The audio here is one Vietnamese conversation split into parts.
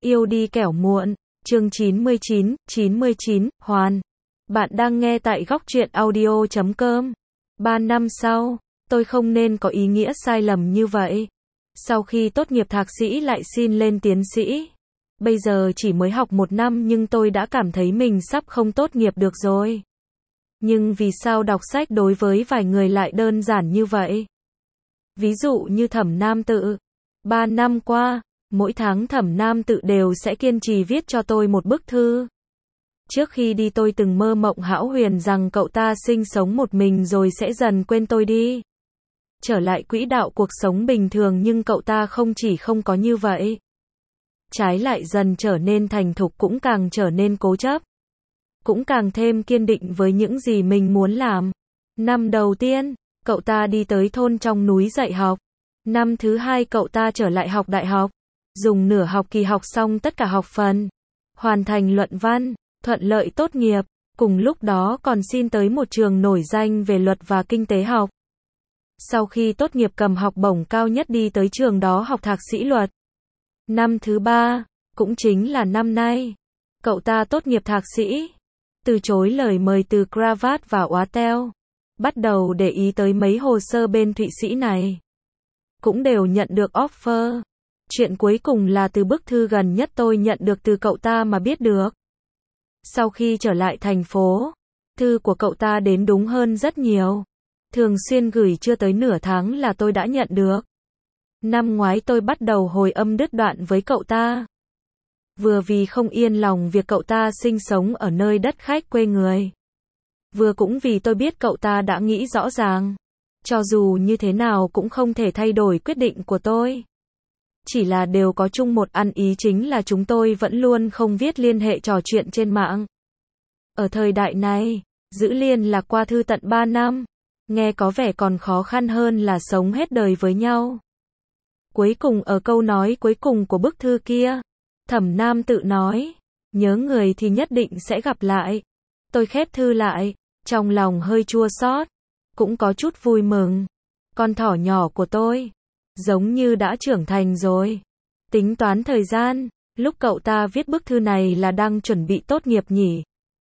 Yêu đi kẻo muộn, chương 99, Hoàn. Bạn đang nghe tại góc truyện audio.com. 3 năm sau, tôi không nên có ý nghĩa sai lầm như vậy. Sau khi tốt nghiệp thạc sĩ lại xin lên tiến sĩ. Bây giờ chỉ mới học 1 năm nhưng tôi đã cảm thấy mình sắp không tốt nghiệp được rồi. Nhưng vì sao đọc sách đối với vài người lại đơn giản như vậy? Ví dụ như Thẩm Nam Tự. 3 năm qua, mỗi tháng Thẩm Nam Tự đều sẽ kiên trì viết cho tôi một bức thư. Trước khi đi tôi từng mơ mộng hão huyền rằng cậu ta sinh sống một mình rồi sẽ dần quên tôi đi. Trở lại quỹ đạo cuộc sống bình thường, nhưng cậu ta không chỉ không có như vậy. Trái lại dần trở nên thành thục, cũng càng trở nên cố chấp. Cũng càng thêm kiên định với những gì mình muốn làm. Năm đầu tiên, cậu ta đi tới thôn trong núi dạy học. Năm thứ 2 cậu ta trở lại học đại học. Dùng nửa học kỳ học xong tất cả học phần. Hoàn thành luận văn, thuận lợi tốt nghiệp. Cùng lúc đó còn xin tới một trường nổi danh về luật và kinh tế học. Sau khi tốt nghiệp cầm học bổng cao nhất đi tới trường đó học thạc sĩ luật. Năm thứ 3, cũng chính là năm nay, cậu ta tốt nghiệp thạc sĩ. Từ chối lời mời từ Cravat và Oatel. Bắt đầu để ý tới mấy hồ sơ bên Thụy Sĩ này. Cũng đều nhận được offer. Chuyện cuối cùng là từ bức thư gần nhất tôi nhận được từ cậu ta mà biết được. Sau khi trở lại thành phố, thư của cậu ta đến đúng hơn rất nhiều. Thường xuyên gửi chưa tới nửa tháng là tôi đã nhận được. Năm ngoái tôi bắt đầu hồi âm đứt đoạn với cậu ta. Vừa vì không yên lòng việc cậu ta sinh sống ở nơi đất khách quê người. Vừa cũng vì tôi biết cậu ta đã nghĩ rõ ràng. Cho dù như thế nào cũng không thể thay đổi quyết định của tôi. Chỉ là đều có chung một ăn ý, chính là chúng tôi vẫn luôn không viết liên hệ trò chuyện trên mạng. Ở thời đại này, giữ liên lạc qua thư tận 3 năm, nghe có vẻ còn khó khăn hơn là sống hết đời với nhau. Cuối cùng ở câu nói cuối cùng của bức thư kia, Thẩm Nam Tự nói, nhớ người thì nhất định sẽ gặp lại. Tôi khép thư lại, trong lòng hơi chua xót, cũng có chút vui mừng. Con thỏ nhỏ của tôi, giống như đã trưởng thành rồi. Tính toán thời gian, lúc cậu ta viết bức thư này là đang chuẩn bị tốt nghiệp nhỉ.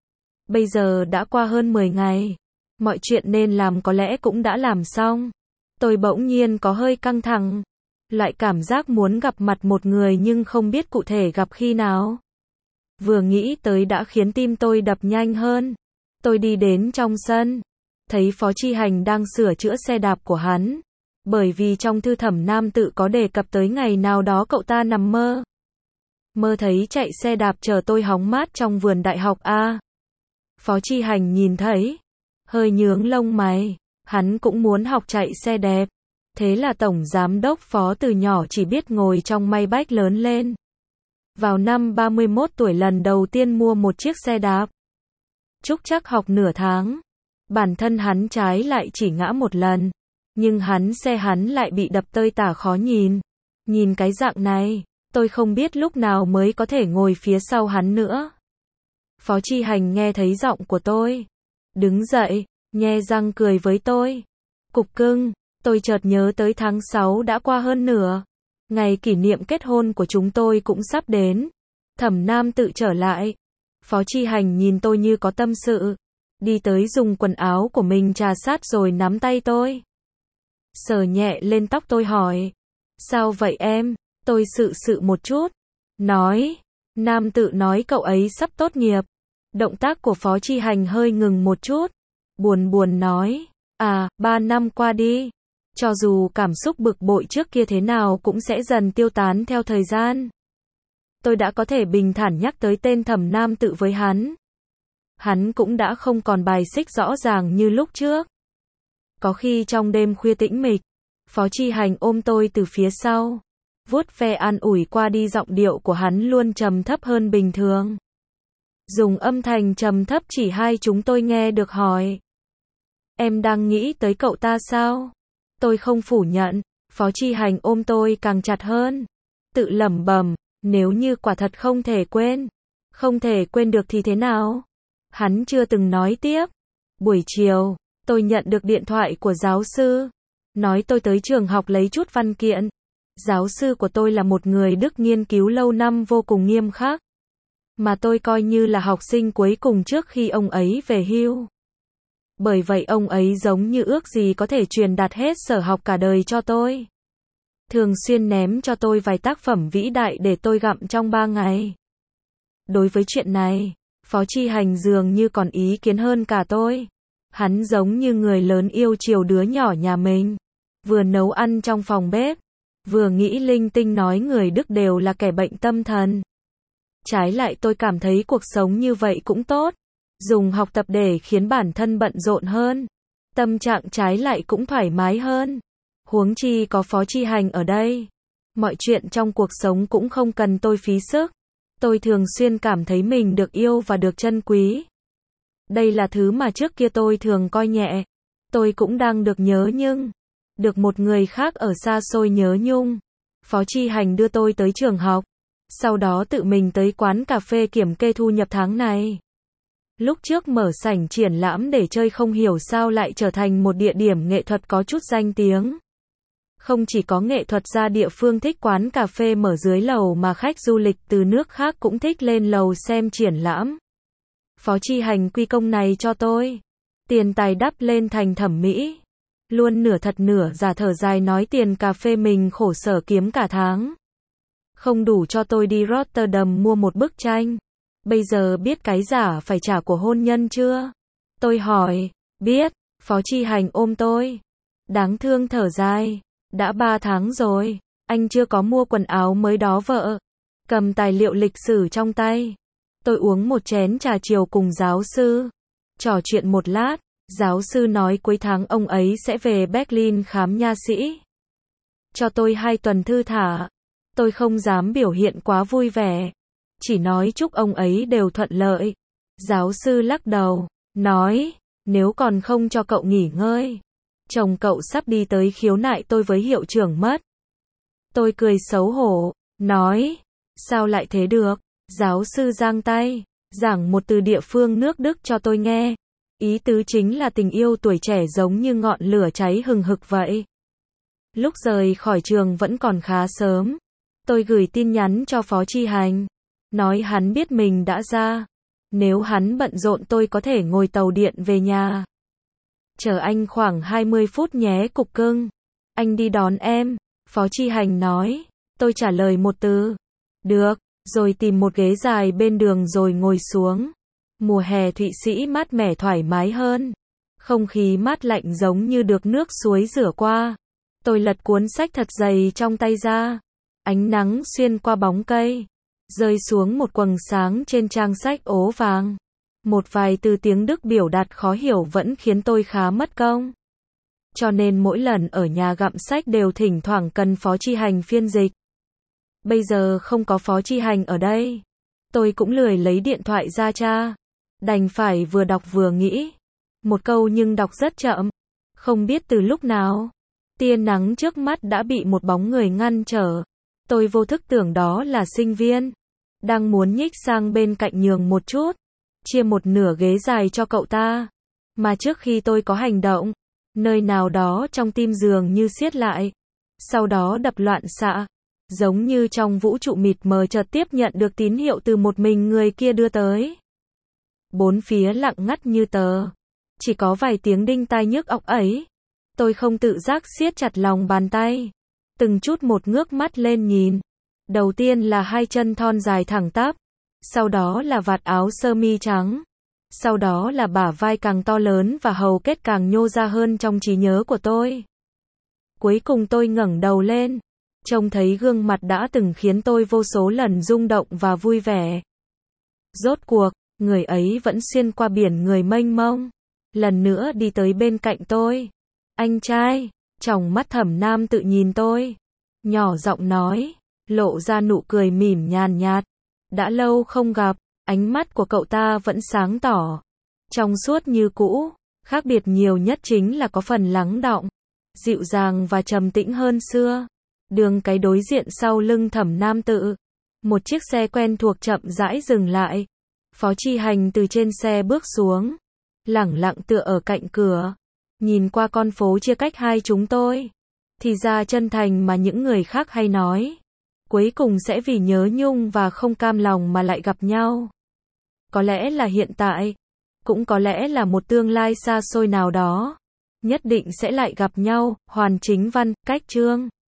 Bây giờ đã qua hơn 10 ngày. Mọi chuyện nên làm có lẽ cũng đã làm xong. Tôi bỗng nhiên có hơi căng thẳng. Loại cảm giác muốn gặp mặt một người nhưng không biết cụ thể gặp khi nào. Vừa nghĩ tới đã khiến tim tôi đập nhanh hơn. Tôi đi đến trong sân. Thấy Phó Chi Hành đang sửa chữa xe đạp của hắn. Bởi vì trong thư Thẩm Nam Tự có đề cập tới ngày nào đó cậu ta nằm mơ. Mơ thấy chạy xe đạp chở tôi hóng mát trong vườn đại học A. Phó Chi Hành nhìn thấy. Hơi nhướng lông mày. Hắn cũng muốn học chạy xe đẹp. Thế là Tổng Giám đốc Phó từ nhỏ chỉ biết ngồi trong Maybach lớn lên. Vào năm 31 tuổi lần đầu tiên mua một chiếc xe đạp. Trúc chắc học nửa tháng. Bản thân hắn trái lại chỉ ngã một lần. Nhưng xe hắn lại bị đập tơi tả khó nhìn. Nhìn cái dạng này, tôi không biết lúc nào mới có thể ngồi phía sau hắn nữa. Phó Chi Hành nghe thấy giọng của tôi. Đứng dậy, nhe răng cười với tôi. Cục cưng, tôi chợt nhớ tới tháng 6 đã qua hơn nửa. Ngày kỷ niệm kết hôn của chúng tôi cũng sắp đến. Thẩm Nam Tự trở lại. Phó Chi Hành nhìn tôi như có tâm sự. Đi tới dùng quần áo của mình trà sát rồi nắm tay tôi. Sờ nhẹ lên tóc tôi hỏi. Sao vậy em? Tôi sự một chút. Nói. Nam Tự nói cậu ấy sắp tốt nghiệp. Động tác của Phó Chi Hành hơi ngừng một chút. Buồn nói. 3 năm qua đi. Cho dù cảm xúc bực bội trước kia thế nào cũng sẽ dần tiêu tán theo thời gian. Tôi đã có thể bình thản nhắc tới tên Thẩm Nam Tự với hắn. Hắn cũng đã không còn bài xích rõ ràng như lúc trước. Có khi trong đêm khuya tĩnh mịch, Phó Chi Hành ôm tôi từ phía sau, vuốt ve an ủi qua đi, giọng điệu của hắn luôn trầm thấp hơn bình thường. Dùng âm thanh trầm thấp chỉ hai chúng tôi nghe được hỏi. Em đang nghĩ tới cậu ta sao? Tôi không phủ nhận. Phó Chi Hành ôm tôi càng chặt hơn. Tự lẩm bẩm, nếu như quả thật không thể quên được thì thế nào? Hắn chưa từng nói tiếp. Buổi chiều, tôi nhận được điện thoại của giáo sư. Nói tôi tới trường học lấy chút văn kiện. Giáo sư của tôi là một người Đức nghiên cứu lâu năm vô cùng nghiêm khắc. Mà tôi coi như là học sinh cuối cùng trước khi ông ấy về hưu. Bởi vậy ông ấy giống như ước gì có thể truyền đạt hết sở học cả đời cho tôi. Thường xuyên ném cho tôi vài tác phẩm vĩ đại để tôi gặm trong 3 ngày. Đối với chuyện này, Phó Chi Hành dường như còn ý kiến hơn cả tôi. Hắn giống như người lớn yêu chiều đứa nhỏ nhà mình. Vừa nấu ăn trong phòng bếp, vừa nghĩ linh tinh nói người Đức đều là kẻ bệnh tâm thần. Trái lại tôi cảm thấy cuộc sống như vậy cũng tốt. Dùng học tập để khiến bản thân bận rộn hơn. Tâm trạng trái lại cũng thoải mái hơn. Huống chi có Phó Chi Hành ở đây. Mọi chuyện trong cuộc sống cũng không cần tôi phí sức. Tôi thường xuyên cảm thấy mình được yêu và được trân quý. Đây là thứ mà trước kia tôi thường coi nhẹ. Tôi cũng đang được nhớ nhưng được một người khác ở xa xôi nhớ nhung. Phó Chi Hành đưa tôi tới trường học. Sau đó tự mình tới quán cà phê kiểm kê thu nhập tháng này. Lúc trước mở sảnh triển lãm để chơi không hiểu sao lại trở thành một địa điểm nghệ thuật có chút danh tiếng. Không chỉ có nghệ thuật gia địa phương thích quán cà phê mở dưới lầu mà khách du lịch từ nước khác cũng thích lên lầu xem triển lãm. Phó Chi Hành quy công này cho tôi. Tiền tài đắp lên thành thẩm mỹ. Luôn nửa thật nửa giả thở dài nói tiền cà phê mình khổ sở kiếm cả tháng. Không đủ cho tôi đi Rotterdam mua một bức tranh. Bây giờ biết cái giả phải trả của hôn nhân chưa? Tôi hỏi, biết. Phó Chi Hành ôm tôi. Đáng thương thở dài. Đã 3 tháng rồi, anh chưa có mua quần áo mới đó vợ. Cầm tài liệu lịch sử trong tay. Tôi uống một chén trà chiều cùng giáo sư. Trò chuyện một lát, giáo sư nói cuối tháng ông ấy sẽ về Berlin khám nha sĩ. Cho tôi 2 tuần thư thả. Tôi không dám biểu hiện quá vui vẻ. Chỉ nói chúc ông ấy đều thuận lợi. Giáo sư lắc đầu, nói, nếu còn không cho cậu nghỉ ngơi. Chồng cậu sắp đi tới khiếu nại tôi với hiệu trưởng mất. Tôi cười xấu hổ, nói, sao lại thế được? Giáo sư giang tay, giảng một từ địa phương nước Đức cho tôi nghe. Ý tứ chính là tình yêu tuổi trẻ giống như ngọn lửa cháy hừng hực vậy. Lúc rời khỏi trường vẫn còn khá sớm. Tôi gửi tin nhắn cho Phó Chi Hành. Nói hắn biết mình đã ra. Nếu hắn bận rộn tôi có thể ngồi tàu điện về nhà. Chờ anh khoảng 20 phút nhé cục cưng. Anh đi đón em. Phó Chi Hành nói. Tôi trả lời một từ. Được. Rồi tìm một ghế dài bên đường rồi ngồi xuống. Mùa hè Thụy Sĩ mát mẻ thoải mái hơn. Không khí mát lạnh giống như được nước suối rửa qua. Tôi lật cuốn sách thật dày trong tay ra. Ánh nắng xuyên qua bóng cây. Rơi xuống một quầng sáng trên trang sách ố vàng. Một vài từ tiếng Đức biểu đạt khó hiểu vẫn khiến tôi khá mất công. Cho nên mỗi lần ở nhà gặm sách đều thỉnh thoảng cần Phó Chi Hành phiên dịch. Bây giờ không có Phó Chi Hành ở đây. Tôi cũng lười lấy điện thoại ra tra. Đành phải vừa đọc vừa nghĩ. Một câu nhưng đọc rất chậm. Không biết từ lúc nào. Tia nắng trước mắt đã bị một bóng người ngăn trở. Tôi vô thức tưởng đó là sinh viên. Đang muốn nhích sang bên cạnh nhường một chút. Chia một nửa ghế dài cho cậu ta. Mà trước khi tôi có hành động, nơi nào đó trong tim dường như siết lại. Sau đó đập loạn xạ. Giống như trong vũ trụ mịt mờ chợt tiếp nhận được tín hiệu từ một mình người kia đưa tới. Bốn phía lặng ngắt như tờ. Chỉ có vài tiếng đinh tai nhức óc ấy. Tôi không tự giác siết chặt lòng bàn tay. Từng chút một ngước mắt lên nhìn. Đầu tiên là 2 chân thon dài thẳng tắp. Sau đó là vạt áo sơ mi trắng. Sau đó là bả vai càng to lớn và hầu kết càng nhô ra hơn trong trí nhớ của tôi. Cuối cùng tôi ngẩng đầu lên. Trông thấy gương mặt đã từng khiến tôi vô số lần rung động và vui vẻ. Rốt cuộc, người ấy vẫn xuyên qua biển người mênh mông. Lần nữa đi tới bên cạnh tôi. Anh trai, tròng mắt Thẩm Nam tự nhìn tôi. Nhỏ giọng nói, lộ ra nụ cười mỉm nhàn nhạt. Đã lâu không gặp, ánh mắt của cậu ta vẫn sáng tỏ. Trong suốt như cũ, khác biệt nhiều nhất chính là có phần lắng đọng. Dịu dàng và trầm tĩnh hơn xưa. Đường cái đối diện sau lưng Thẩm Nam tự. Một chiếc xe quen thuộc chậm rãi dừng lại. Phó Chi Hành từ trên xe bước xuống. Lẳng lặng tựa ở cạnh cửa. Nhìn qua con phố chia cách hai chúng tôi. Thì ra chân thành mà những người khác hay nói. Cuối cùng sẽ vì nhớ nhung và không cam lòng mà lại gặp nhau. Có lẽ là hiện tại, cũng có lẽ là một tương lai xa xôi nào đó. Nhất định sẽ lại gặp nhau. Hoàn Chính Văn, Cách Chương.